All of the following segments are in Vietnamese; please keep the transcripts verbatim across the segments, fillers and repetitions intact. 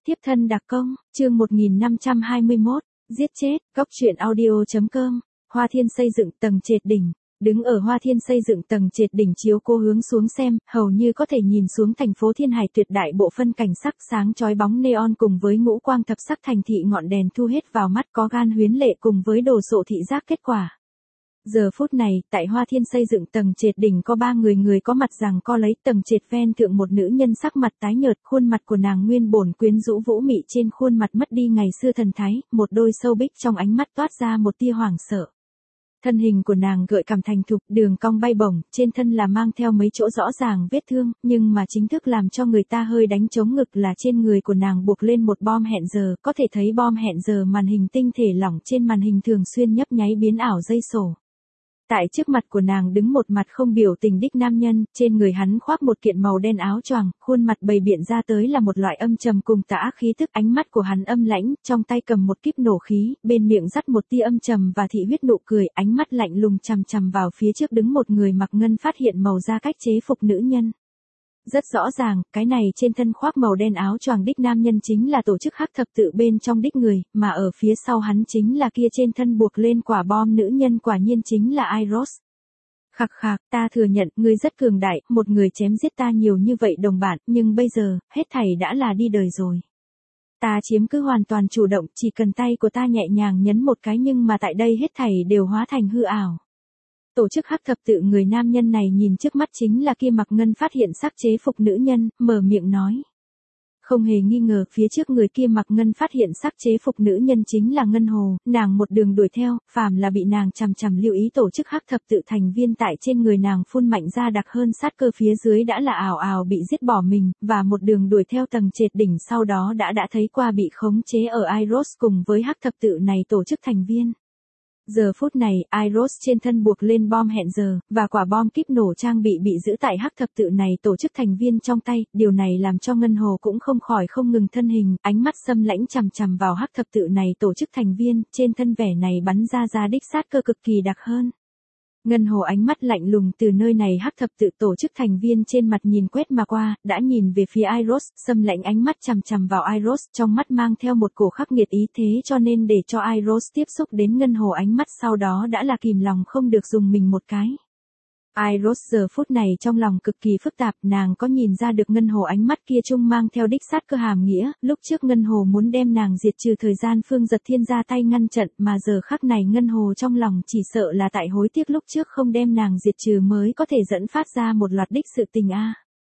Tiếp thân đặc công, chương một nghìn năm trăm hai mươi mốt, giết chết, góc truyện audio.com, Hoa Thiên xây dựng tầng trệt đỉnh. Đứng ở Hoa Thiên xây dựng tầng trệt đỉnh chiếu cô hướng xuống xem, hầu như có thể nhìn xuống thành phố Thiên Hải tuyệt đại bộ phân cảnh sắc sáng chói bóng neon cùng với ngũ quang thập sắc thành thị ngọn đèn thu hết vào mắt có gan huyến lệ cùng với đồ sộ thị giác kết quả. Giờ phút này, tại Hoa Thiên xây dựng tầng trệt đỉnh có ba người người có mặt rằng co lấy tầng trệt ven thượng một nữ nhân sắc mặt tái nhợt, khuôn mặt của nàng nguyên bổn quyến rũ vũ mị trên khuôn mặt mất đi ngày xưa thần thái, một đôi sâu bích trong ánh mắt toát ra một tia hoảng sợ. Thân hình của nàng gợi cảm thành thục, đường cong bay bổng, trên thân là mang theo mấy chỗ rõ ràng vết thương, nhưng mà chính thức làm cho người ta hơi đánh trống ngực là trên người của nàng buộc lên một bom hẹn giờ, có thể thấy bom hẹn giờ màn hình tinh thể lỏng trên màn hình thường xuyên nhấp nháy biến ảo dây sổ. Tại trước mặt của nàng đứng một mặt không biểu tình đích nam nhân, trên người hắn khoác một kiện màu đen áo choàng, khuôn mặt bày biện ra tới là một loại âm trầm cùng tà ác khí tức, ánh mắt của hắn âm lãnh, trong tay cầm một kíp nổ khí, bên miệng dắt một tia âm trầm và thị huyết nụ cười, ánh mắt lạnh lùng chằm chằm vào phía trước đứng một người mặc ngân phát hiện màu da cách chế phục nữ nhân. Rất rõ ràng, cái này trên thân khoác màu đen áo choàng đích nam nhân chính là tổ chức hắc thập tự bên trong đích người, mà ở phía sau hắn chính là kia trên thân buộc lên quả bom nữ nhân, quả nhiên chính là Iros. Khặc khạc, ta thừa nhận, ngươi rất cường đại, một người chém giết ta nhiều như vậy đồng bạn, nhưng bây giờ, hết thảy đã là đi đời rồi. Ta chiếm cứ hoàn toàn chủ động, chỉ cần tay của ta nhẹ nhàng nhấn một cái nhưng mà tại đây hết thảy đều hóa thành hư ảo. Tổ chức hắc thập tự người nam nhân này nhìn trước mắt chính là kia mặc ngân phát hiện sắc chế phục nữ nhân, mở miệng nói. Không hề nghi ngờ phía trước người kia mặc ngân phát hiện sắc chế phục nữ nhân chính là Ngân Hồ, nàng một đường đuổi theo, phàm là bị nàng chằm chằm lưu ý tổ chức hắc thập tự thành viên tại trên người nàng phun mạnh ra đặc hơn sát cơ phía dưới đã là ảo ảo bị giết bỏ mình, và một đường đuổi theo tầng trệt đỉnh sau đó đã đã thấy qua bị khống chế ở Iros cùng với hắc thập tự này tổ chức thành viên. Giờ phút này, Iros trên thân buộc lên bom hẹn giờ, và quả bom kíp nổ trang bị bị giữ tại hắc thập tự này tổ chức thành viên trong tay, điều này làm cho Ngân Hồ cũng không khỏi không ngừng thân hình, ánh mắt xâm lãnh chằm chằm vào hắc thập tự này tổ chức thành viên, trên thân vẻ này bắn ra ra đích sát cơ cực kỳ đặc hơn. Ngân Hồ ánh mắt lạnh lùng từ nơi này hắc thập tự tổ chức thành viên trên mặt nhìn quét mà qua, đã nhìn về phía Iros, xâm lãnh ánh mắt chằm chằm vào Iros, trong mắt mang theo một cổ khắc nghiệt ý thế cho nên để cho Iros tiếp xúc đến Ngân Hồ ánh mắt sau đó đã là kìm lòng không được dùng mình một cái. Iros giờ phút này trong lòng cực kỳ phức tạp, nàng có nhìn ra được Ngân Hồ ánh mắt kia chung mang theo đích sát cơ hàm nghĩa, lúc trước Ngân Hồ muốn đem nàng diệt trừ thời gian Phương Giật Thiên ra tay ngăn trận, mà giờ khắc này Ngân Hồ trong lòng chỉ sợ là tại hối tiếc lúc trước không đem nàng diệt trừ mới có thể dẫn phát ra một loạt đích sự tình a.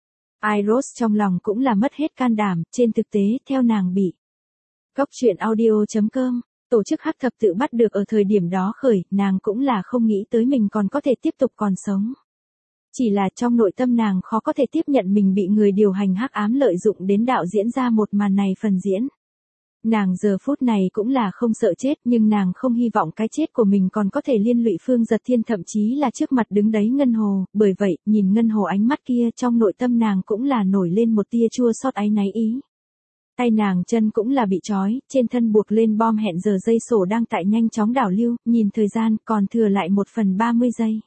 Iros trong lòng cũng là mất hết can đảm, trên thực tế, theo nàng bị. Góc truyện audio.com Tổ chức hắc thập tự bắt được ở thời điểm đó khởi, nàng cũng là không nghĩ tới mình còn có thể tiếp tục còn sống. Chỉ là trong nội tâm nàng khó có thể tiếp nhận mình bị người điều hành hắc ám lợi dụng đến đạo diễn ra một màn này phần diễn. Nàng giờ phút này cũng là không sợ chết nhưng nàng không hy vọng cái chết của mình còn có thể liên lụy Phương Giật Thiên thậm chí là trước mặt đứng đấy Ngân Hồ, bởi vậy nhìn Ngân Hồ ánh mắt kia trong nội tâm nàng cũng là nổi lên một tia chua xót áy náy ý. Tay nàng chân cũng là bị trói, trên thân buộc lên bom hẹn giờ dây sổ đang tại nhanh chóng đảo lưu, nhìn thời gian còn thừa lại một phần ba mươi giây.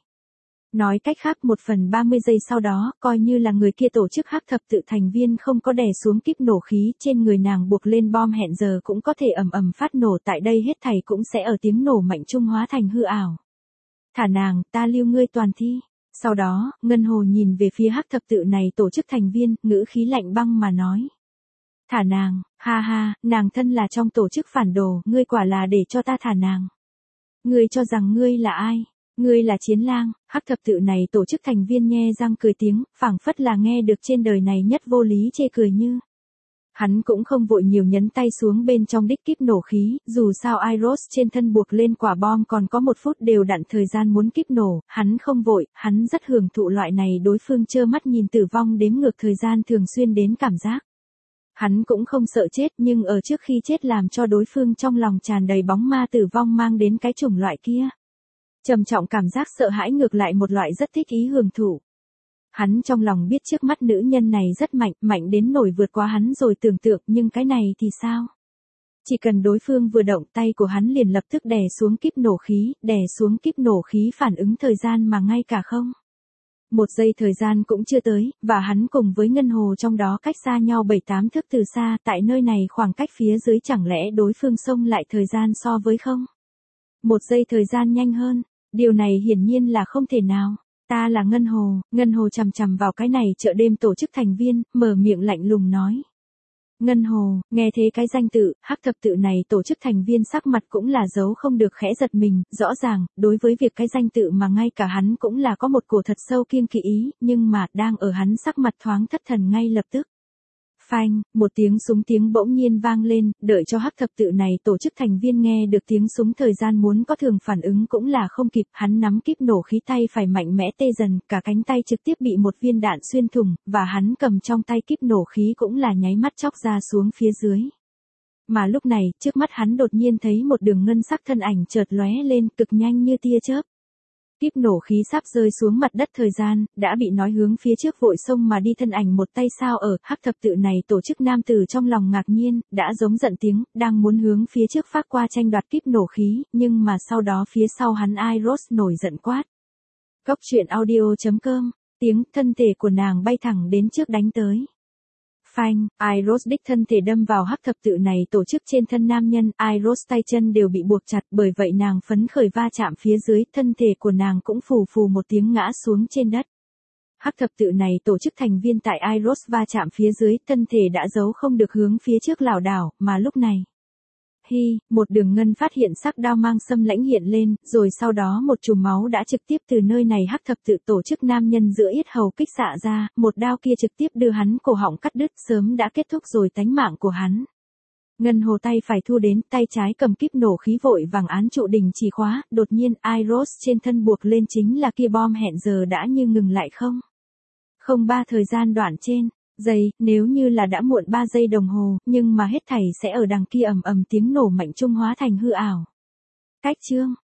Nói cách khác một phần ba mươi giây sau đó, coi như là người kia tổ chức hắc thập tự thành viên không có đè xuống kíp nổ khí trên người nàng buộc lên bom hẹn giờ cũng có thể ầm ầm phát nổ tại đây hết thảy cũng sẽ ở tiếng nổ mạnh trung hóa thành hư ảo. Thả nàng, ta lưu ngươi toàn thi. Sau đó, Ngân Hồ nhìn về phía hắc thập tự này tổ chức thành viên, ngữ khí lạnh băng mà nói. Thả nàng, ha ha, nàng thân là trong tổ chức phản đồ, ngươi quả là để cho ta thả nàng. Ngươi cho rằng ngươi là ai? Ngươi là Chiến Lang. Hắc thập tự này tổ chức thành viên nhe răng cười tiếng, phảng phất là nghe được trên đời này nhất vô lý chê cười như. Hắn cũng không vội nhiều nhấn tay xuống bên trong đích kíp nổ khí, dù sao Iros trên thân buộc lên quả bom còn có một phút đều đặn thời gian muốn kíp nổ, hắn không vội, hắn rất hưởng thụ loại này đối phương trơ mắt nhìn tử vong đếm ngược thời gian thường xuyên đến cảm giác. Hắn cũng không sợ chết nhưng ở trước khi chết làm cho đối phương trong lòng tràn đầy bóng ma tử vong mang đến cái chủng loại kia. Trầm trọng cảm giác sợ hãi ngược lại một loại rất thích ý hưởng thụ. Hắn trong lòng biết trước mắt nữ nhân này rất mạnh, mạnh đến nổi vượt qua hắn rồi tưởng tượng nhưng cái này thì sao? Chỉ cần đối phương vừa động tay của hắn liền lập tức đè xuống kíp nổ khí, đè xuống kíp nổ khí phản ứng thời gian mà ngay cả không. Một giây thời gian cũng chưa tới, và hắn cùng với Ngân Hồ trong đó cách xa nhau bảy tám thước từ xa, tại nơi này khoảng cách phía dưới chẳng lẽ đối phương xông lại thời gian so với không? Một giây thời gian nhanh hơn, điều này hiển nhiên là không thể nào. Ta là Ngân Hồ, Ngân Hồ chằm chằm vào cái này chợ đêm tổ chức thành viên, mở miệng lạnh lùng nói. Ngân Hồ, nghe thế cái danh tự, hắc thập tự này tổ chức thành viên sắc mặt cũng là giấu không được khẽ giật mình, rõ ràng, đối với việc cái danh tự mà ngay cả hắn cũng là có một cổ thật sâu kiêng kỵ ý, nhưng mà đang ở hắn sắc mặt thoáng thất thần ngay lập tức. Phanh, một tiếng súng tiếng bỗng nhiên vang lên, đợi cho hắc thập tự này tổ chức thành viên nghe được tiếng súng thời gian muốn có thường phản ứng cũng là không kịp, hắn nắm kíp nổ khí tay phải mạnh mẽ tê dần, cả cánh tay trực tiếp bị một viên đạn xuyên thủng, và hắn cầm trong tay kíp nổ khí cũng là nháy mắt chóc ra xuống phía dưới. Mà lúc này, trước mắt hắn đột nhiên thấy một đường ngân sắc thân ảnh chợt lóe lên cực nhanh như tia chớp. Kíp nổ khí sắp rơi xuống mặt đất thời gian, đã bị nói hướng phía trước vội xông mà đi thân ảnh một tay sao ở, hắc thập tự này tổ chức nam tử trong lòng ngạc nhiên, đã giống giận tiếng, đang muốn hướng phía trước phát qua tranh đoạt kíp nổ khí, nhưng mà sau đó phía sau hắn Iros nổi giận quát. Cốc truyện audio chấm com, tiếng thân thể của nàng bay thẳng đến trước đánh tới. Phanh, Iros đích thân thể đâm vào hắc thập tự này tổ chức trên thân nam nhân, Iros tay chân đều bị buộc chặt, bởi vậy nàng phấn khởi va chạm phía dưới, thân thể của nàng cũng phù phù một tiếng ngã xuống trên đất. Hắc thập tự này tổ chức thành viên tại Iros va chạm phía dưới, thân thể đã giấu không được hướng phía trước lảo đảo, mà lúc này. Hi, một đường ngân phát hiện sắc đao mang xâm lãnh hiện lên, rồi sau đó một chùm máu đã trực tiếp từ nơi này hắc thập tự tổ chức nam nhân giữa yết hầu kích xạ ra, một đao kia trực tiếp đưa hắn cổ họng cắt đứt, sớm đã kết thúc rồi tánh mạng của hắn. Ngân Hồ tay phải thu đến, tay trái cầm kíp nổ khí vội vàng án trụ đình chỉ khóa, đột nhiên Iros trên thân buộc lên chính là kia bom hẹn giờ đã như ngừng lại không. Không ba thời gian đoạn trên. Giây, nếu như là đã muộn ba giây đồng hồ, nhưng mà hết thảy sẽ ở đằng kia ầm ầm tiếng nổ mạnh trung hóa thành hư ảo. Cách chương